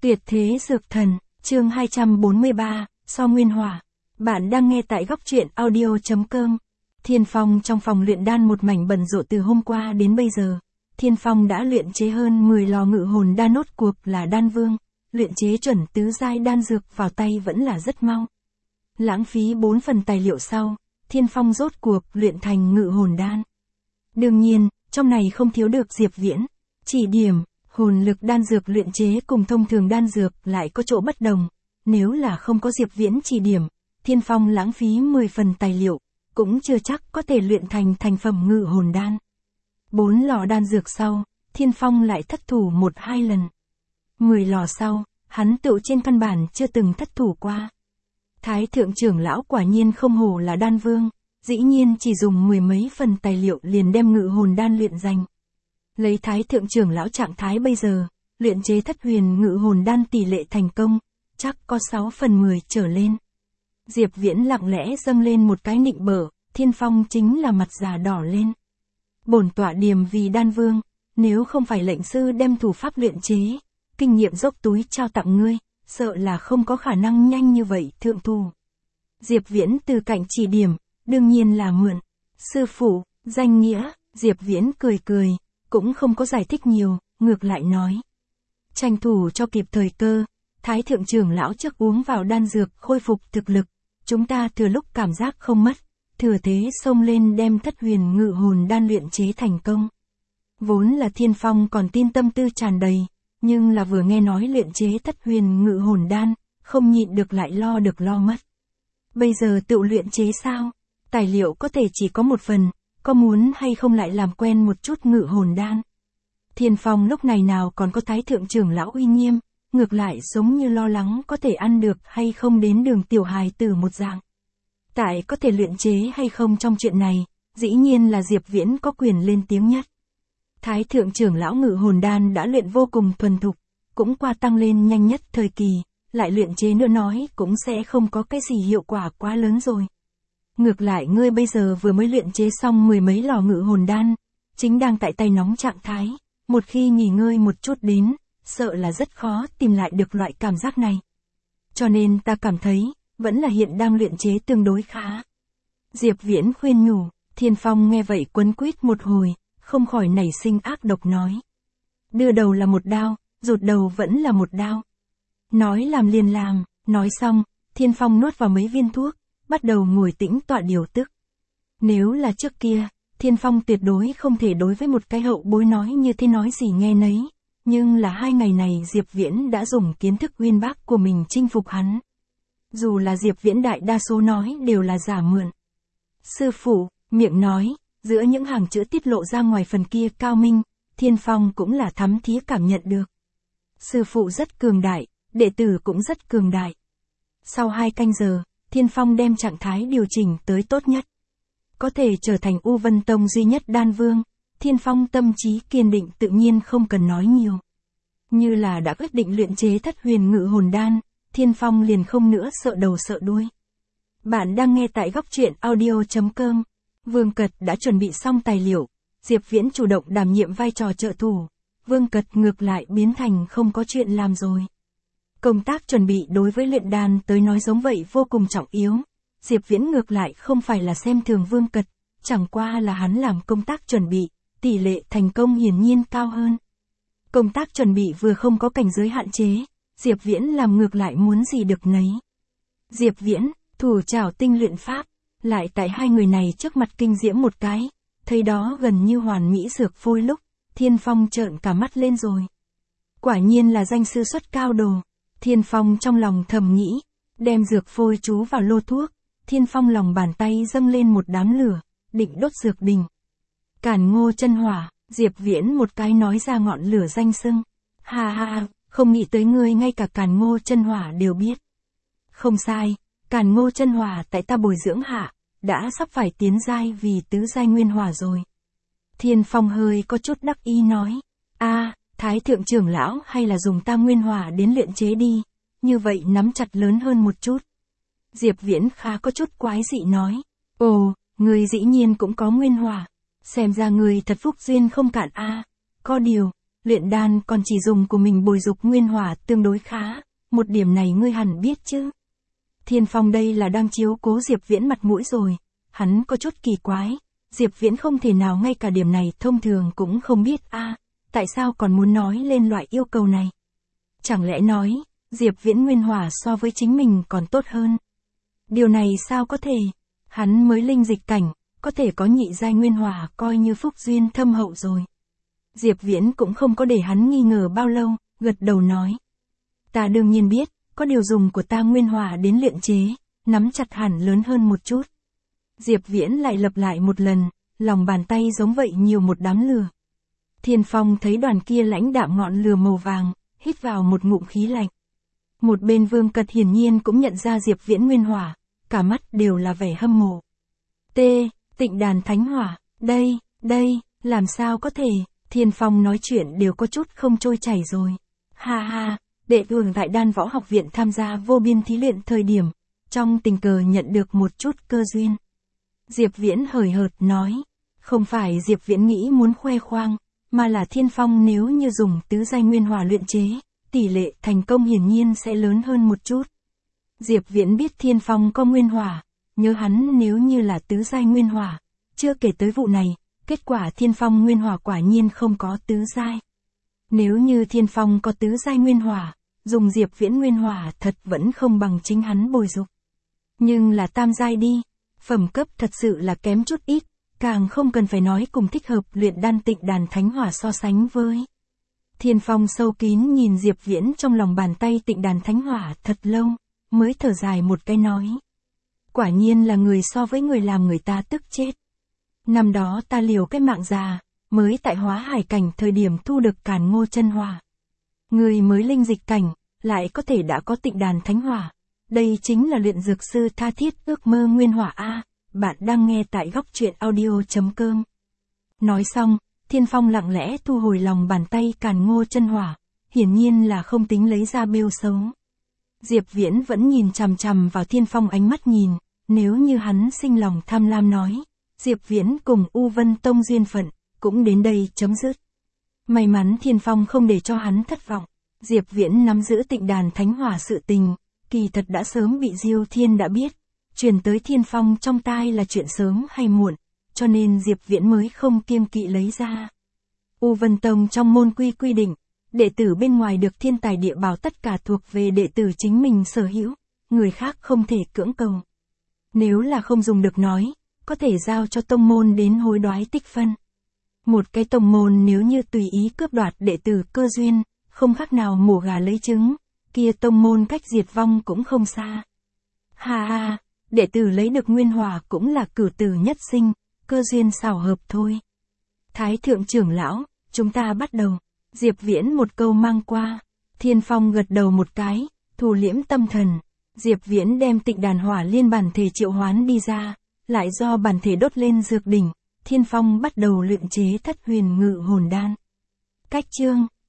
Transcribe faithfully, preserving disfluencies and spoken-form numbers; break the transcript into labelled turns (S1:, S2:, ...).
S1: Tuyệt thế dược thần, chương hai trăm bốn mươi ba, so nguyên hỏa. Bạn đang nghe tại góc truyện audio chấm com. Thiên Phong trong phòng luyện đan một mảnh bận rộn từ hôm qua đến bây giờ. Thiên Phong đã luyện chế hơn mười lò ngự hồn đan, nốt cuộc là đan vương. Luyện chế chuẩn tứ giai đan dược vào tay vẫn là rất mau. Lãng phí bốn phần tài liệu sau, Thiên Phong rốt cuộc luyện thành ngự hồn đan. Đương nhiên, trong này không thiếu được Diệp Viễn. Chỉ điểm, hồn lực đan dược luyện chế cùng thông thường đan dược lại có chỗ bất đồng. Nếu là không có Diệp Viễn chỉ điểm, Thiên Phong lãng phí mười phần tài liệu, cũng chưa chắc có thể luyện thành thành phẩm ngự hồn đan. Bốn lò đan dược sau, Thiên Phong lại thất thủ một hai lần. Mười lò sau, hắn tựu trên căn bản chưa từng thất thủ qua. Thái thượng trưởng lão quả nhiên không hổ là đan vương, dĩ nhiên chỉ dùng mười mấy phần tài liệu liền đem ngự hồn đan luyện thành. Lấy thái thượng trưởng lão trạng thái bây giờ, luyện chế thất huyền ngự hồn đan tỷ lệ thành công, chắc có sáu phần mười trở lên. Diệp Viễn lặng lẽ dâng lên một cái nịnh bợ, Thiên Phong chính là mặt già đỏ lên. Bổn tọa điềm vì đan vương, nếu không phải lệnh sư đem thủ pháp luyện chế, kinh nghiệm dốc túi trao tặng ngươi, sợ là không có khả năng nhanh như vậy thượng thủ. Diệp Viễn từ cạnh chỉ điểm, đương nhiên là mượn. Sư phụ, danh nghĩa, Diệp Viễn cười cười, cũng không có giải thích nhiều, ngược lại nói. Tranh thủ cho kịp thời cơ, Thái thượng trưởng lão trước uống vào đan dược khôi phục thực lực, chúng ta thừa lúc cảm giác không mất, thừa thế xông lên đem thất huyền ngự hồn đan luyện chế thành công. Vốn là Thiên Phong còn tin tâm tư tràn đầy, nhưng là vừa nghe nói luyện chế thất huyền ngự hồn đan, không nhịn được lại lo được lo mất. Bây giờ tự luyện chế sao? Tài liệu có thể chỉ có một phần, có muốn hay không lại làm quen một chút ngự hồn đan? Thiên Phong lúc này nào còn có thái thượng trưởng lão uy nghiêm, ngược lại giống như lo lắng có thể ăn được hay không đến đường tiểu hài tử một dạng. Tại có thể luyện chế hay không trong chuyện này, dĩ nhiên là Diệp Viễn có quyền lên tiếng nhất. Thái thượng trưởng lão ngự hồn đan đã luyện vô cùng thuần thục, cũng qua tăng lên nhanh nhất thời kỳ, lại luyện chế nữa nói cũng sẽ không có cái gì hiệu quả quá lớn rồi. Ngược lại ngươi bây giờ vừa mới luyện chế xong mười mấy lò ngự hồn đan, chính đang tại tay nóng trạng thái, một khi nghỉ ngơi một chút đến, sợ là rất khó tìm lại được loại cảm giác này. Cho nên ta cảm thấy, vẫn là hiện đang luyện chế tương đối khá. Diệp Viễn khuyên nhủ, Thiên Phong nghe vậy quấn quýt một hồi, không khỏi nảy sinh ác độc nói. Đưa đầu là một đao, rụt đầu vẫn là một đao. Nói làm liền làm, nói xong, Thiên Phong nuốt vào mấy viên thuốc, bắt đầu ngồi tĩnh tọa điều tức. Nếu là trước kia, Thiên Phong tuyệt đối không thể đối với một cái hậu bối nói như thế nói gì nghe nấy. Nhưng là hai ngày này Diệp Viễn đã dùng kiến thức uyên bác của mình chinh phục hắn. Dù là Diệp Viễn đại đa số nói đều là giả mượn. Sư phụ, miệng nói, giữa những hàng chữ tiết lộ ra ngoài phần kia cao minh, Thiên Phong cũng là thấm thía cảm nhận được. Sư phụ rất cường đại, đệ tử cũng rất cường đại. Sau hai canh giờ, Thiên Phong đem trạng thái điều chỉnh tới tốt nhất. Có thể trở thành U Vân Tông duy nhất đan vương, Thiên Phong tâm trí kiên định tự nhiên không cần nói nhiều. Như là đã quyết định luyện chế thất huyền ngự hồn đan, Thiên Phong liền không nữa sợ đầu sợ đuôi. Bạn đang nghe tại góc truyện audio chấm com. Vương Cật đã chuẩn bị xong tài liệu, Diệp Viễn chủ động đảm nhiệm vai trò trợ thủ, Vương Cật ngược lại biến thành không có chuyện làm rồi. Công tác chuẩn bị đối với luyện đan tới nói giống vậy vô cùng trọng yếu, Diệp Viễn ngược lại không phải là xem thường Vương Cật, chẳng qua là hắn làm công tác chuẩn bị, tỷ lệ thành công hiển nhiên cao hơn. Công tác chuẩn bị vừa không có cảnh giới hạn chế, Diệp Viễn làm ngược lại muốn gì được nấy. Diệp Viễn, thủ trảo tinh luyện pháp, lại tại hai người này trước mặt kinh diễm một cái, thấy đó gần như hoàn mỹ dược phôi lúc, Thiên Phong trợn cả mắt lên rồi. Quả nhiên là danh sư xuất cao đồ, Thiên Phong trong lòng thầm nghĩ, đem dược phôi chú vào lô thuốc, Thiên Phong lòng bàn tay dâng lên một đám lửa, định đốt dược đình. Càn Ngô chân hỏa, Diệp Viễn một cái nói ra ngọn lửa danh xưng. Ha ha, không nghĩ tới ngươi ngay cả Càn Ngô chân hỏa đều biết. Không sai, Càn Ngô chân hỏa tại ta bồi dưỡng hạ, đã sắp phải tiến giai vì tứ giai nguyên hỏa rồi. Thiên Phong hơi có chút đắc ý nói. A, Thái thượng trưởng lão hay là dùng ta nguyên hỏa đến luyện chế đi, như vậy nắm chặt lớn hơn một chút. Diệp Viễn khá có chút quái dị nói. Ồ, ngươi dĩ nhiên cũng có nguyên hỏa. Xem ra người thật phúc duyên không cạn a. À, có điều, luyện đan còn chỉ dùng của mình bồi dục nguyên hỏa tương đối khá, một điểm này ngươi hẳn biết chứ. Thiên Phong đây là đang chiếu cố Diệp Viễn mặt mũi rồi, hắn có chút kỳ quái, Diệp Viễn không thể nào ngay cả điểm này thông thường cũng không biết a, à, tại sao còn muốn nói lên loại yêu cầu này. Chẳng lẽ nói, Diệp Viễn nguyên hỏa so với chính mình còn tốt hơn. Điều này sao có thể, hắn mới linh dịch cảnh, có thể có nhị giai nguyên hỏa coi như phúc duyên thâm hậu rồi. Diệp Viễn cũng không có để hắn nghi ngờ bao lâu, gật đầu nói. Ta đương nhiên biết, có điều dùng của ta nguyên hỏa đến luyện chế, nắm chặt hẳn lớn hơn một chút. Diệp Viễn lại lặp lại một lần, lòng bàn tay giống vậy nhiều một đám lửa. Thiên Phong thấy đoàn kia lãnh đạm ngọn lửa màu vàng, hít vào một ngụm khí lạnh. Một bên Vương Cật hiển nhiên cũng nhận ra Diệp Viễn nguyên hỏa, cả mắt đều là vẻ hâm mộ. T, Tịnh Đàn Thánh Hỏa, đây, đây, làm sao có thể, Thiên Phong nói chuyện đều có chút không trôi chảy rồi. Ha ha, đệ tử tại Đan Võ Học Viện tham gia vô biên thí luyện thời điểm, trong tình cờ nhận được một chút cơ duyên. Diệp Viễn hời hợt nói, không phải Diệp Viễn nghĩ muốn khoe khoang, mà là Thiên Phong nếu như dùng tứ giai nguyên hỏa luyện chế, tỷ lệ thành công hiển nhiên sẽ lớn hơn một chút. Diệp Viễn biết Thiên Phong có nguyên hỏa, nhớ hắn nếu như là tứ giai nguyên hỏa, chưa kể tới vụ này, kết quả Thiên Phong nguyên hỏa quả nhiên không có tứ giai. Nếu như Thiên Phong có tứ giai nguyên hỏa, dùng Diệp Viễn nguyên hỏa thật vẫn không bằng chính hắn bồi dục. Nhưng là tam giai đi, phẩm cấp thật sự là kém chút ít, càng không cần phải nói cùng thích hợp luyện đan Tịnh Đàn Thánh Hỏa so sánh với. Thiên Phong sâu kín nhìn Diệp Viễn trong lòng bàn tay Tịnh Đàn Thánh Hỏa thật lâu, mới thở dài một cái nói. Quả nhiên là người so với người làm người ta tức chết. Năm đó ta liều cái mạng già, mới tại Hóa Hải cảnh thời điểm thu được Càn Ngô chân hỏa. Người mới linh dịch cảnh, lại có thể đã có Tịnh Đàn Thánh Hỏa. Đây chính là luyện dược sư tha thiết ước mơ nguyên hỏa a. Bạn đang nghe tại góc truyện audio chấm com. Nói xong, Thiên Phong lặng lẽ thu hồi lòng bàn tay Càn Ngô chân hỏa, hiển nhiên là không tính lấy ra bêu xấu. Diệp Viễn vẫn nhìn chằm chằm vào Thiên Phong ánh mắt nhìn, nếu như hắn sinh lòng tham lam nói, Diệp Viễn cùng U Vân Tông duyên phận, cũng đến đây chấm dứt. May mắn Thiên Phong không để cho hắn thất vọng, Diệp Viễn nắm giữ Tịnh Đàn Thánh Hỏa sự tình, kỳ thật đã sớm bị Diêu Thiên đã biết, truyền tới Thiên Phong trong tai là chuyện sớm hay muộn, cho nên Diệp Viễn mới không kiêng kỵ lấy ra. U Vân Tông trong môn quy quy định, đệ tử bên ngoài được thiên tài địa bảo tất cả thuộc về đệ tử chính mình sở hữu, người khác không thể cưỡng cầu. Nếu là không dùng được nói, có thể giao cho tông môn đến hối đoái tích phân. Một cái tông môn nếu như tùy ý cướp đoạt đệ tử cơ duyên, không khác nào mổ gà lấy trứng, kia tông môn cách diệt vong cũng không xa. Ha ha, đệ tử lấy được nguyên hỏa cũng là cửu tử nhất sinh, cơ duyên xảo hợp thôi. Thái thượng trưởng lão, chúng ta bắt đầu. Diệp Viễn một câu mang qua, Thiên Phong gật đầu một cái, thu liễm tâm thần. Diệp Viễn đem Tịnh Đàn Hỏa liên bản thể triệu hoán đi ra, lại do bản thể đốt lên dược đỉnh, Thiên Phong bắt đầu luyện chế Thất Huyền Ngự Hồn Đan. Cách chương